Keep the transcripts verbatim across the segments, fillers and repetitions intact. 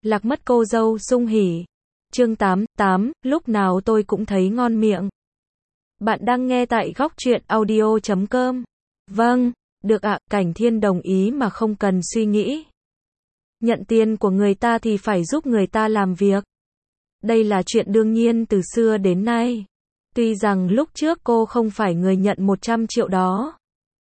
lạc mất cô dâu Sung Hỉ. Chương tám, tám, lúc nào tôi cũng thấy ngon miệng. Bạn đang nghe tại góc truyện audio chấm com. Vâng, được ạ, Cảnh Thiên đồng ý mà không cần suy nghĩ. Nhận tiền của người ta thì phải giúp người ta làm việc. Đây là chuyện đương nhiên từ xưa đến nay. Tuy rằng lúc trước cô không phải người nhận một trăm triệu đó.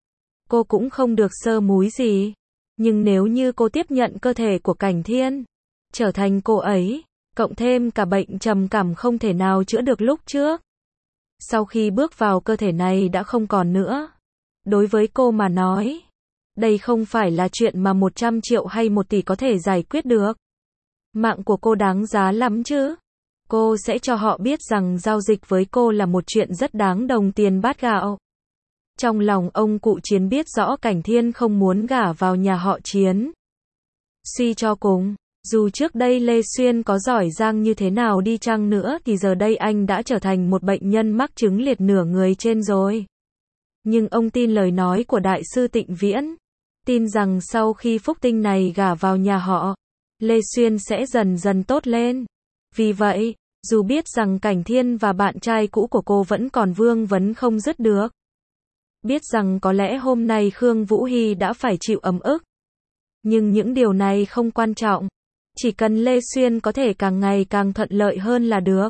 Cô cũng không được sơ múi gì. Nhưng nếu như cô tiếp nhận cơ thể của Cảnh Thiên, trở thành cô ấy, cộng thêm cả bệnh trầm cảm không thể nào chữa được lúc trước. Sau khi bước vào cơ thể này đã không còn nữa. Đối với cô mà nói, đây không phải là chuyện mà một trăm triệu hay một tỷ có thể giải quyết được. Mạng của cô đáng giá lắm chứ. Cô sẽ cho họ biết rằng giao dịch với cô là một chuyện rất đáng đồng tiền bát gạo. Trong lòng ông cụ Chiến biết rõ Cảnh Thiên không muốn gả vào nhà họ Chiến. Suy cho cùng, dù trước đây Lê Xuyên có giỏi giang như thế nào đi chăng nữa thì giờ đây anh đã trở thành một bệnh nhân mắc chứng liệt nửa người trên rồi. Nhưng ông tin lời nói của Đại sư Tịnh Viễn, tin rằng sau khi phúc tinh này gả vào nhà họ, Lê Xuyên sẽ dần dần tốt lên. Vì vậy, dù biết rằng Cảnh Thiên và bạn trai cũ của cô vẫn còn vương vấn không dứt được, biết rằng có lẽ hôm nay Khương Vũ Hy đã phải chịu ấm ức, nhưng những điều này không quan trọng. Chỉ cần Lê Xuyên có thể càng ngày càng thuận lợi hơn là được.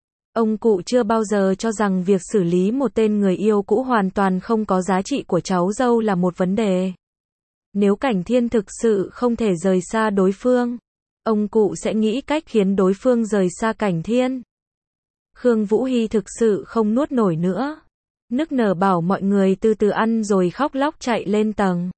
Ông cụ chưa bao giờ cho rằng việc xử lý một tên người yêu cũ hoàn toàn không có giá trị của cháu dâu là một vấn đề. Nếu Cảnh Thiên thực sự không thể rời xa đối phương, ông cụ sẽ nghĩ cách khiến đối phương rời xa Cảnh Thiên. Khương Vũ Hy thực sự không nuốt nổi nữa. Nức nở bảo mọi người từ từ ăn rồi khóc lóc chạy lên tầng.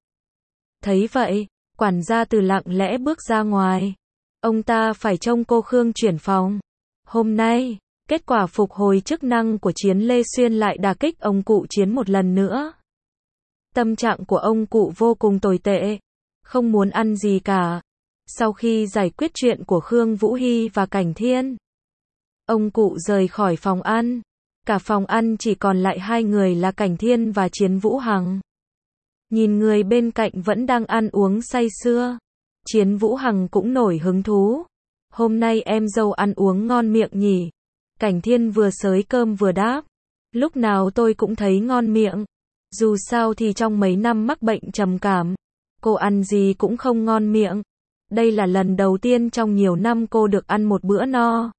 Thấy vậy, quản gia Từ lặng lẽ bước ra ngoài. Ông ta phải trông cô Khương chuyển phòng. Hôm nay, kết quả phục hồi chức năng của Chiến Lê Xuyên lại đả kích ông cụ Chiến một lần nữa. Tâm trạng của ông cụ vô cùng tồi tệ, không muốn ăn gì cả. Sau khi giải quyết chuyện của Khương Vũ Hy và Cảnh Thiên, ông cụ rời khỏi phòng ăn. Cả phòng ăn chỉ còn lại hai người là Cảnh Thiên và Chiến Vũ Hằng. Nhìn người bên cạnh vẫn đang ăn uống say sưa, Chiến Vũ Hằng cũng nổi hứng thú. Hôm nay em dâu ăn uống ngon miệng nhỉ? Cảnh Thiên vừa xới cơm vừa đáp. Lúc nào tôi cũng thấy ngon miệng. Dù sao thì trong mấy năm mắc bệnh trầm cảm, cô ăn gì cũng không ngon miệng. Đây là lần đầu tiên trong nhiều năm cô được ăn một bữa no.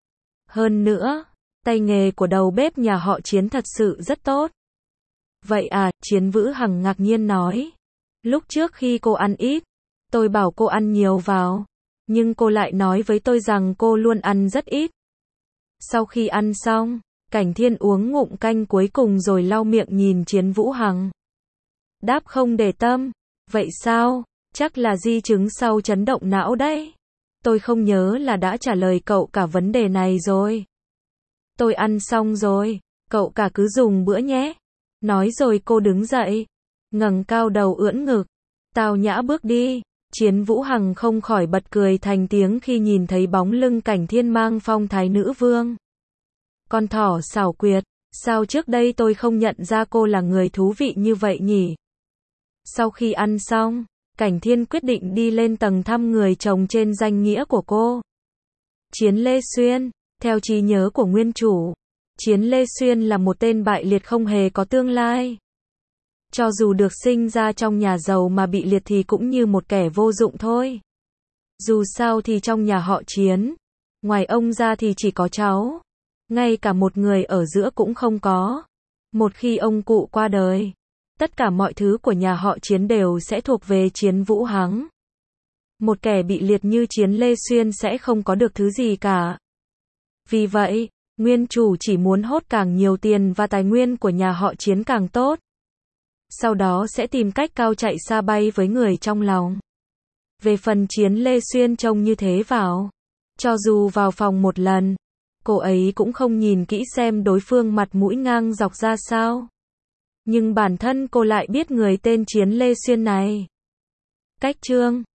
Hơn nữa, tay nghề của đầu bếp nhà họ Chiến thật sự rất tốt. Vậy à, Chiến Vũ Hằng ngạc nhiên nói. Lúc trước khi cô ăn ít, tôi bảo cô ăn nhiều vào. Nhưng cô lại nói với tôi rằng cô luôn ăn rất ít. Sau khi ăn xong, Cảnh Thiên uống ngụm canh cuối cùng rồi lau miệng nhìn Chiến Vũ Hằng. Đáp không để tâm. Vậy sao? Chắc là di chứng sau chấn động não đấy. Tôi không nhớ là đã trả lời cậu cả vấn đề này rồi. Tôi ăn xong rồi, cậu cả cứ dùng bữa nhé. Nói rồi cô đứng dậy, ngẩng cao đầu ưỡn ngực, tao nhã bước đi. Chiến Vũ Hằng không khỏi bật cười thành tiếng khi nhìn thấy bóng lưng Cảnh Thiên mang phong thái nữ vương. Con thỏ xảo quyệt, sao trước đây tôi không nhận ra cô là người thú vị như vậy nhỉ? Sau khi ăn xong, Cảnh Thiên quyết định đi lên tầng thăm người chồng trên danh nghĩa của cô. Chiến Lê Xuyên, theo trí nhớ của nguyên chủ, Chiến Lê Xuyên là một tên bại liệt không hề có tương lai. Cho dù được sinh ra trong nhà giàu mà bị liệt thì cũng như một kẻ vô dụng thôi. Dù sao thì trong nhà họ Chiến, ngoài ông ra thì chỉ có cháu. Ngay cả một người ở giữa cũng không có. Một khi ông cụ qua đời, tất cả mọi thứ của nhà họ Chiến đều sẽ thuộc về Chiến Vũ Hằng. Một kẻ bị liệt như Chiến Lê Xuyên sẽ không có được thứ gì cả. Vì vậy, nguyên chủ chỉ muốn hốt càng nhiều tiền và tài nguyên của nhà họ Chiến càng tốt. Sau đó sẽ tìm cách cao chạy xa bay với người trong lòng. Về phần Chiến Lê Xuyên trông như thế vào, cho dù vào phòng một lần, cô ấy cũng không nhìn kỹ xem đối phương mặt mũi ngang dọc ra sao. Nhưng bản thân cô lại biết người tên Chiến Lê Xuyên này. Cách chương